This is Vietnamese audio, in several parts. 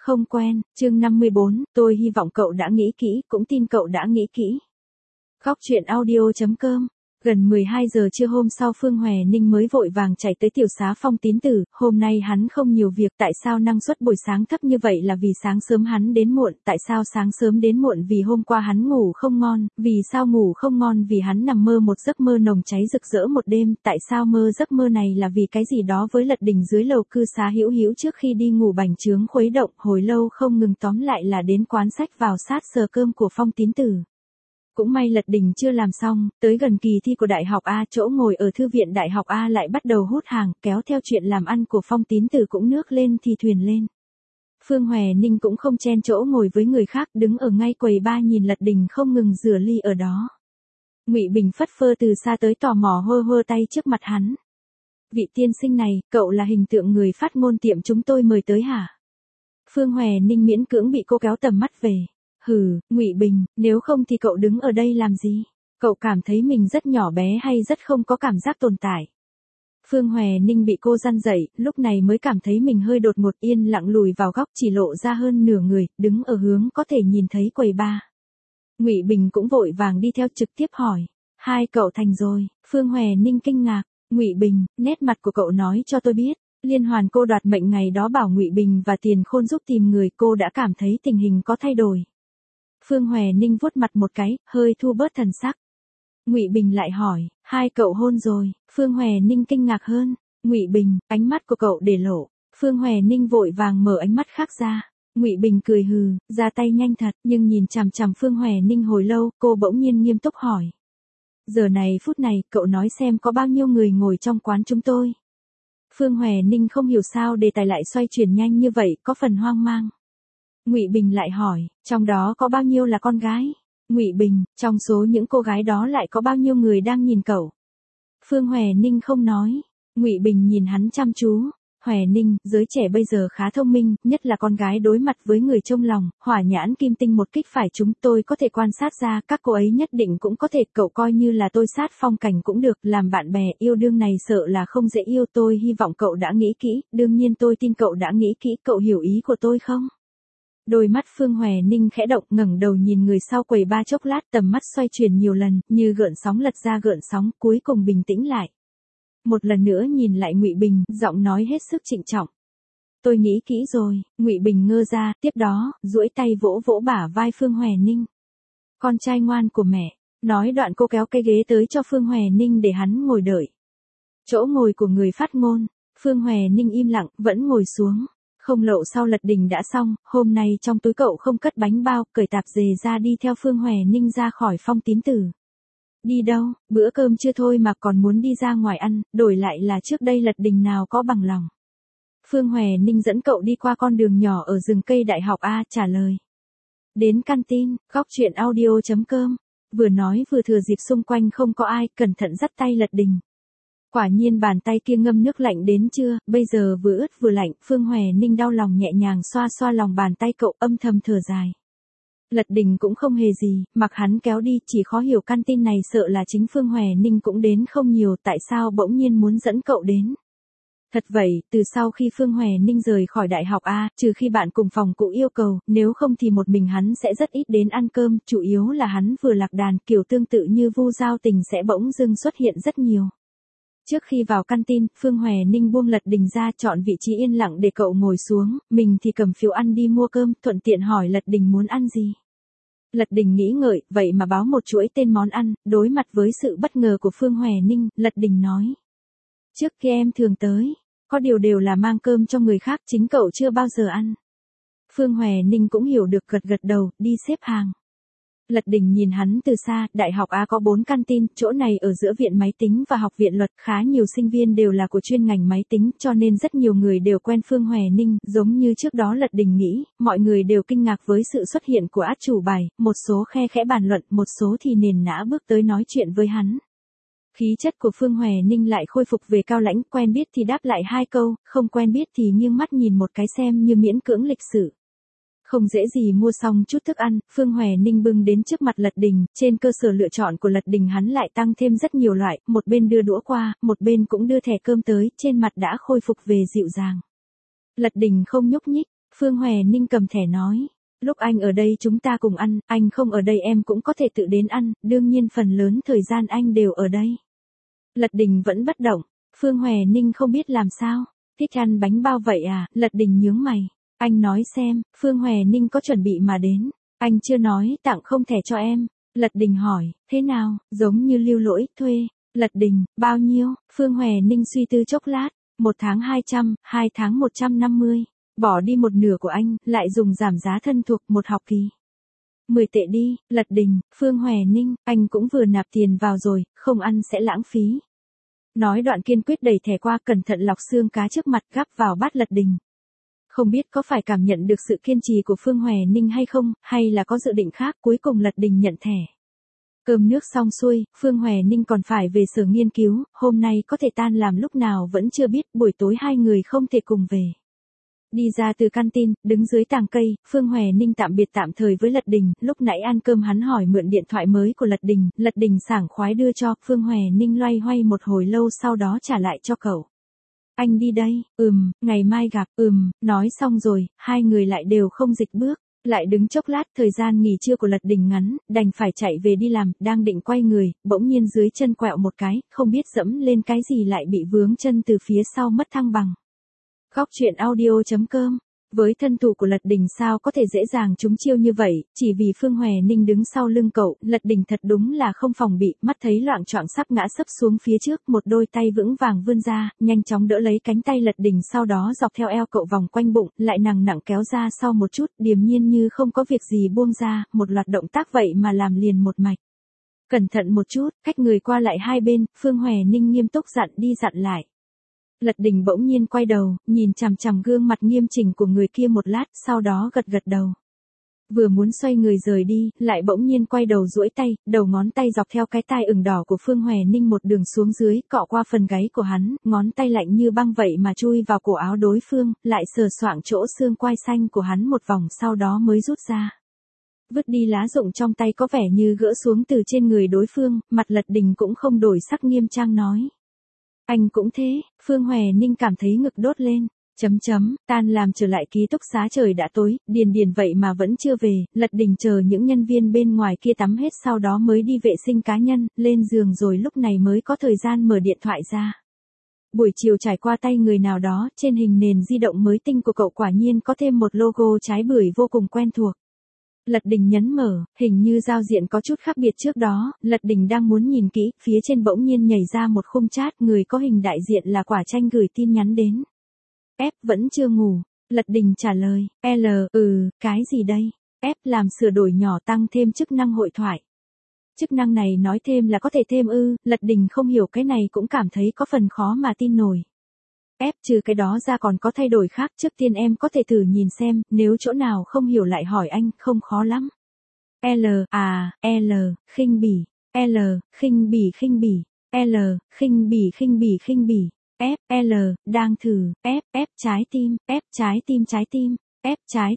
Không quen, chương 54, tôi hy vọng cậu đã nghĩ kỹ, cũng tin cậu đã nghĩ kỹ. Góc truyện audio.com. Gần 12 giờ trưa hôm sau Phương Hòe Ninh mới vội vàng chạy tới tiểu xá Phong Tín Tử, hôm nay hắn không nhiều việc, tại sao năng suất buổi sáng thấp như vậy là vì sáng sớm hắn đến muộn, tại sao sáng sớm đến muộn vì hôm qua hắn ngủ không ngon, vì sao ngủ không ngon vì hắn nằm mơ một giấc mơ nồng cháy rực rỡ một đêm, tại sao mơ giấc mơ này là vì cái gì đó với Lật Đình dưới lầu cư xá Hữu Hữu trước khi đi ngủ bành trướng khuấy động, hồi lâu không ngừng, tóm lại là đến quán sách vào sát giờ cơm của Phong Tín Tử. Cũng may Lật Đình chưa làm xong, tới gần kỳ thi của Đại học A, chỗ ngồi ở thư viện Đại học A lại bắt đầu hút hàng, kéo theo chuyện làm ăn của Phong Tín Tử cũng nước lên thì thuyền lên. Phương Hòe Ninh cũng không chen chỗ ngồi với người khác, đứng ở ngay quầy ba nhìn Lật Đình không ngừng rửa ly ở đó. Ngụy Bình phất phơ từ xa tới tò mò hơ hơ tay trước mặt hắn. Vị tiên sinh này, cậu là hình tượng người phát ngôn tiệm chúng tôi mời tới hả? Phương Hòe Ninh miễn cưỡng bị cô kéo tầm mắt về. Hừ, Ngụy Bình, nếu không thì cậu đứng ở đây làm gì? Cậu cảm thấy mình rất nhỏ bé hay rất không có cảm giác tồn tại? Phương Hòe Ninh bị cô răn dậy, lúc này mới cảm thấy mình hơi đột ngột, yên lặng lùi vào góc, chỉ lộ ra hơn nửa người, đứng ở hướng có thể nhìn thấy quầy ba. Ngụy Bình cũng vội vàng đi theo trực tiếp hỏi, hai cậu thành rồi? Phương Hòe Ninh kinh ngạc, Ngụy Bình, nét mặt của cậu nói cho tôi biết. Liên hoàn cô đoạt mệnh ngày đó bảo Ngụy Bình và Tiền Khôn giúp tìm người, cô đã cảm thấy tình hình có thay đổi. Phương Hòe Ninh vuốt mặt một cái, hơi thu bớt thần sắc. Ngụy Bình lại hỏi, hai cậu hôn rồi? Phương Hòe Ninh kinh ngạc hơn. Ngụy Bình, ánh mắt của cậu để lộ. Phương Hòe Ninh vội vàng mở ánh mắt khác ra. Ngụy Bình cười hừ, ra tay nhanh thật, nhưng nhìn chằm chằm Phương Hòe Ninh hồi lâu, cô bỗng nhiên nghiêm túc hỏi. Giờ này phút này, cậu nói xem có bao nhiêu người ngồi trong quán chúng tôi? Phương Hòe Ninh không hiểu sao đề tài lại xoay chuyển nhanh như vậy, có phần hoang mang. Ngụy Bình lại hỏi, trong đó có bao nhiêu là con gái? Ngụy Bình, trong số những cô gái đó lại có bao nhiêu người đang nhìn cậu? Phương Hòe Ninh không nói. Ngụy Bình nhìn hắn chăm chú. Hòe Ninh, giới trẻ bây giờ khá thông minh, nhất là con gái đối mặt với người trong lòng, hỏa nhãn kim tinh một kích phải chúng tôi có thể quan sát ra, các cô ấy nhất định cũng có thể, cậu coi như là tôi sát phong cảnh cũng được, làm bạn bè, yêu đương này sợ là không dễ yêu, tôi hy vọng cậu đã nghĩ kỹ, đương nhiên tôi tin cậu đã nghĩ kỹ, cậu hiểu ý của tôi không? Đôi mắt Phương Hòe Ninh khẽ động, ngẩng đầu nhìn người sau quầy ba chốc lát, tầm mắt xoay chuyển nhiều lần, như gợn sóng lật ra gợn sóng, cuối cùng bình tĩnh lại. Một lần nữa nhìn lại Ngụy Bình, giọng nói hết sức trịnh trọng. Tôi nghĩ kỹ rồi. Ngụy Bình ngơ ra, tiếp đó, duỗi tay vỗ vỗ bả vai Phương Hòe Ninh. Con trai ngoan của mẹ. Nói đoạn cô kéo cái ghế tới cho Phương Hòe Ninh để hắn ngồi đợi. Chỗ ngồi của người phát ngôn. Phương Hòe Ninh im lặng, vẫn ngồi xuống. Không lộ sau Lật Đình đã xong, hôm nay trong túi cậu không cất bánh bao, cởi tạp dề ra đi theo Phương Hòe Ninh ra khỏi Phong Tín Tử. Đi đâu, bữa cơm chưa thôi mà còn muốn đi ra ngoài ăn, đổi lại là trước đây Lật Đình nào có bằng lòng. Phương Hòe Ninh dẫn cậu đi qua con đường nhỏ ở rừng cây Đại học A, trả lời. Đến canteen, góc truyện audio.com, vừa nói vừa thừa dịp xung quanh không có ai, cẩn thận dắt tay Lật Đình. Quả nhiên bàn tay kia ngâm nước lạnh đến chưa, bây giờ vừa ướt vừa lạnh, Phương Hòe Ninh đau lòng nhẹ nhàng xoa xoa lòng bàn tay cậu, âm thầm thở dài. Lật Đình cũng không hề gì, mặc hắn kéo đi, chỉ khó hiểu căn tin này sợ là chính Phương Hòe Ninh cũng đến không nhiều, tại sao bỗng nhiên muốn dẫn cậu đến. Thật vậy, từ sau khi Phương Hòe Ninh rời khỏi Đại học A, trừ khi bạn cùng phòng cũ yêu cầu, nếu không thì một mình hắn sẽ rất ít đến ăn cơm, chủ yếu là hắn vừa lạc đàn, kiểu tương tự như Vu Giao Tình sẽ bỗng dưng xuất hiện rất nhiều. Trước khi vào canteen, Phương Hòe Ninh buông Lật Đình ra, chọn vị trí yên lặng để cậu ngồi xuống, mình thì cầm phiếu ăn đi mua cơm, thuận tiện hỏi Lật Đình muốn ăn gì. Lật Đình nghĩ ngợi, vậy mà báo một chuỗi tên món ăn, đối mặt với sự bất ngờ của Phương Hòe Ninh, Lật Đình nói. Trước kia em thường tới, có điều đều là mang cơm cho người khác, chính cậu chưa bao giờ ăn. Phương Hòe Ninh cũng hiểu được, gật gật đầu, đi xếp hàng. Lật Đình nhìn hắn từ xa, Đại học A có 4 canteen, chỗ này ở giữa viện máy tính và học viện luật, khá nhiều sinh viên đều là của chuyên ngành máy tính, cho nên rất nhiều người đều quen Phương Hòe Ninh, giống như trước đó Lật Đình nghĩ, mọi người đều kinh ngạc với sự xuất hiện của át chủ bài, một số khe khẽ bàn luận, một số thì nền nã bước tới nói chuyện với hắn. Khí chất của Phương Hòe Ninh lại khôi phục về cao lãnh, quen biết thì đáp lại 2 câu, không quen biết thì nghiêng mắt nhìn một cái xem như miễn cưỡng lịch sự. Không dễ gì mua xong chút thức ăn, Phương Hòe Ninh bưng đến trước mặt Lật Đình, trên cơ sở lựa chọn của Lật Đình hắn lại tăng thêm rất nhiều loại, một bên đưa đũa qua, một bên cũng đưa thẻ cơm tới, trên mặt đã khôi phục về dịu dàng. Lật Đình không nhúc nhích, Phương Hòe Ninh cầm thẻ nói. Lúc anh ở đây chúng ta cùng ăn, anh không ở đây em cũng có thể tự đến ăn, đương nhiên phần lớn thời gian anh đều ở đây. Lật Đình vẫn bất động, Phương Hòe Ninh không biết làm sao. Thích ăn bánh bao vậy à, Lật Đình nhướng mày. Anh nói xem, Phương Hòe Ninh có chuẩn bị mà đến. Anh chưa nói tặng không thẻ cho em. Lật Đình hỏi, thế nào, giống như Lưu Lỗi, thuê. Lật Đình, bao nhiêu? Phương Hòe Ninh suy tư chốc lát. 1 tháng 200, 2 tháng 150. Bỏ đi một nửa của anh, lại dùng giảm giá thân thuộc 1 học kỳ. 10 tệ đi, Lật Đình, Phương Hòe Ninh, anh cũng vừa nạp tiền vào rồi, không ăn sẽ lãng phí. Nói đoạn kiên quyết đẩy thẻ qua, cẩn thận lọc xương cá trước mặt gắp vào bát Lật Đình. Không biết có phải cảm nhận được sự kiên trì của Phương Hòe Ninh hay không, hay là có dự định khác, cuối cùng Lật Đình nhận thẻ. Cơm nước xong xuôi, Phương Hòe Ninh còn phải về sở nghiên cứu, hôm nay có thể tan làm lúc nào vẫn chưa biết, buổi tối hai người không thể cùng về. Đi ra từ canteen, đứng dưới tàng cây, Phương Hòe Ninh tạm biệt tạm thời với Lật Đình, lúc nãy ăn cơm hắn hỏi mượn điện thoại mới của Lật Đình sảng khoái đưa cho, Phương Hòe Ninh loay hoay một hồi lâu sau đó trả lại cho cậu. Anh đi đây, ngày mai gặp, nói xong rồi, hai người lại đều không dịch bước. Lại đứng chốc lát, thời gian nghỉ trưa của Lật Đình ngắn, đành phải chạy về đi làm, đang định quay người, bỗng nhiên dưới chân quẹo một cái, không biết dẫm lên cái gì lại bị vướng chân từ phía sau mất thăng bằng. Góc truyện audio.com. Với thân thủ của Lật Đình sao có thể dễ dàng trúng chiêu như vậy, chỉ vì Phương Hòe Ninh đứng sau lưng cậu, Lật Đình thật đúng là không phòng bị, mắt thấy loạng choạng sắp ngã sấp xuống phía trước, một đôi tay vững vàng vươn ra, nhanh chóng đỡ lấy cánh tay Lật Đình sau đó dọc theo eo cậu vòng quanh bụng, lại nặng nặng kéo ra sau một chút, điềm nhiên như không có việc gì buông ra, một loạt động tác vậy mà làm liền một mạch. Cẩn thận một chút, cách người qua lại hai bên, Phương Hòe Ninh nghiêm túc dặn đi dặn lại. Lật Đình bỗng nhiên quay đầu, nhìn chằm chằm gương mặt nghiêm chỉnh của người kia một lát, sau đó gật gật đầu. Vừa muốn xoay người rời đi, lại bỗng nhiên quay đầu duỗi tay, đầu ngón tay dọc theo cái tai ửng đỏ của Phương Hòe Ninh một đường xuống dưới, cọ qua phần gáy của hắn, ngón tay lạnh như băng vậy mà chui vào cổ áo đối phương, lại sờ soạng chỗ xương quai xanh của hắn một vòng sau đó mới rút ra. Vứt đi lá rụng trong tay có vẻ như gỡ xuống từ trên người đối phương, mặt Lật Đình cũng không đổi sắc, nghiêm trang nói. Anh cũng thế, Phương Hòe Ninh cảm thấy ngực đốt lên. Tan làm trở lại ký túc xá trời đã tối, Điền vậy mà vẫn chưa về, Lật Đình chờ những nhân viên bên ngoài kia tắm hết sau đó mới đi vệ sinh cá nhân, lên giường rồi lúc này mới có thời gian mở điện thoại ra. Buổi chiều trải qua tay người nào đó, trên hình nền di động mới tinh của cậu quả nhiên có thêm một logo trái bưởi vô cùng quen thuộc. Lật Đình nhấn mở, hình như giao diện có chút khác biệt trước đó, Lật Đình đang muốn nhìn kỹ, phía trên bỗng nhiên nhảy ra một khung chat, người có hình đại diện là Quả Chanh gửi tin nhắn đến. F vẫn chưa ngủ, Lật Đình trả lời, cái gì đây? F làm sửa đổi nhỏ tăng thêm chức năng hội thoại. Chức năng này nói thêm là có thể thêm Lật Đình không hiểu cái này cũng cảm thấy có phần khó mà tin nổi. Trừ cái đó ra còn có thay đổi khác, trước tiên em có thể thử nhìn xem, nếu chỗ nào không hiểu lại hỏi anh, không khó lắm. Khinh bỉ, khinh bỉ, khinh bỉ, đang thử, trái tim, trái tim, trái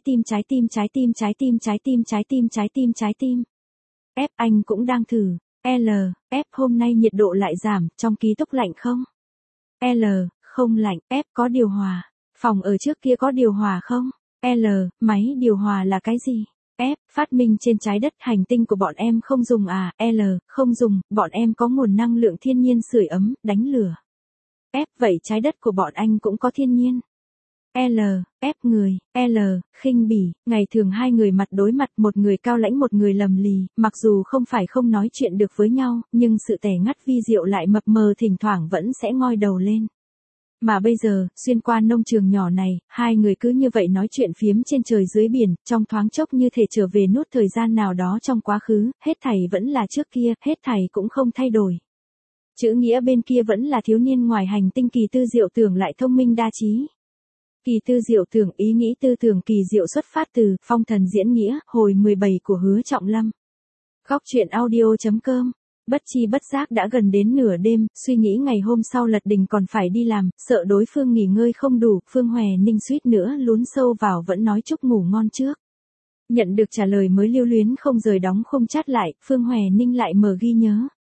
tim. Anh cũng đang thử, hôm nay nhiệt độ lại giảm, trong ký túc lạnh không? Không lạnh, có điều hòa. Phòng ở trước kia có điều hòa không? Máy điều hòa là cái gì? Phát minh trên trái đất hành tinh của bọn em không dùng à? Không dùng, bọn em có nguồn năng lượng thiên nhiên sưởi ấm, đánh lửa. Vậy trái đất của bọn anh cũng có thiên nhiên. Người, khinh bỉ, ngày thường hai người mặt đối mặt, một người cao lãnh một người lầm lì, mặc dù không phải không nói chuyện được với nhau, nhưng sự tẻ ngắt vi diệu lại mập mờ thỉnh thoảng vẫn sẽ ngoi đầu lên. Mà bây giờ, xuyên qua nông trường nhỏ này, hai người cứ như vậy nói chuyện phiếm trên trời dưới biển, trong thoáng chốc như thể trở về nốt thời gian nào đó trong quá khứ, hết thảy vẫn là trước kia, hết thảy cũng không thay đổi. Chữ nghĩa bên kia vẫn là thiếu niên ngoài hành tinh Kỳ Tư Diệu Tưởng lại thông minh đa trí. Kỳ Tư Diệu Tưởng, ý nghĩ tư tưởng kỳ diệu xuất phát từ Phong Thần Diễn Nghĩa, hồi 17 của Hứa Trọng Lâm. Góc truyện audio.com. Bất chi bất giác đã gần đến nửa đêm, suy nghĩ ngày hôm sau Lật Đình còn phải đi làm, sợ đối phương nghỉ ngơi không đủ, Phương Hòe Ninh suýt nữa lún sâu vào vẫn nói chúc ngủ ngon trước. Nhận được trả lời mới lưu luyến không rời đóng khung chat lại, Phương Hòe Ninh lại mở ghi nhớ.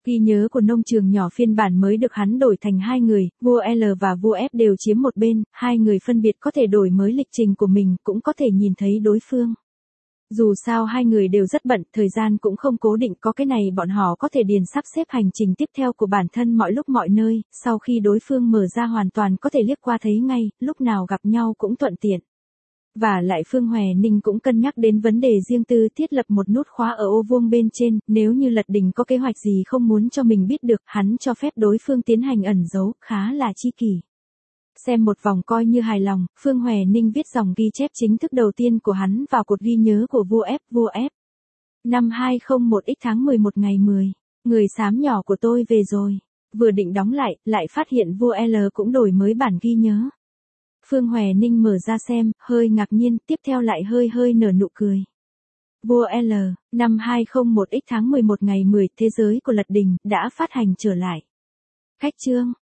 Ghi nhớ của nông trường nhỏ phiên bản mới được hắn đổi thành hai người, vua L và vua F đều chiếm một bên, hai người phân biệt có thể đổi mới lịch trình của mình, cũng có thể nhìn thấy đối phương. Dù sao hai người đều rất bận, thời gian cũng không cố định, có cái này bọn họ có thể điền sắp xếp hành trình tiếp theo của bản thân mọi lúc mọi nơi, sau khi đối phương mở ra hoàn toàn có thể liếc qua thấy ngay, lúc nào gặp nhau cũng thuận tiện. Và lại Phương Hòe Ninh cũng cân nhắc đến vấn đề riêng tư, thiết lập một nút khóa ở ô vuông bên trên, nếu như Lật Đình có kế hoạch gì không muốn cho mình biết được, hắn cho phép đối phương tiến hành ẩn giấu, khá là chi kỷ. Xem một vòng coi như hài lòng, Phương Hòe Ninh viết dòng ghi chép chính thức đầu tiên của hắn vào cột ghi nhớ của vua F. Năm 2001 x tháng 11 ngày 10, người xám nhỏ của tôi về rồi. Vừa định đóng lại phát hiện vua L cũng đổi mới bản ghi nhớ. Phương Hòe Ninh mở ra xem, hơi ngạc nhiên, tiếp theo lại hơi nở nụ cười. Vua L, năm 2001 x tháng 11 ngày 10, thế giới của Lật Đình, đã phát hành trở lại. Khách chương.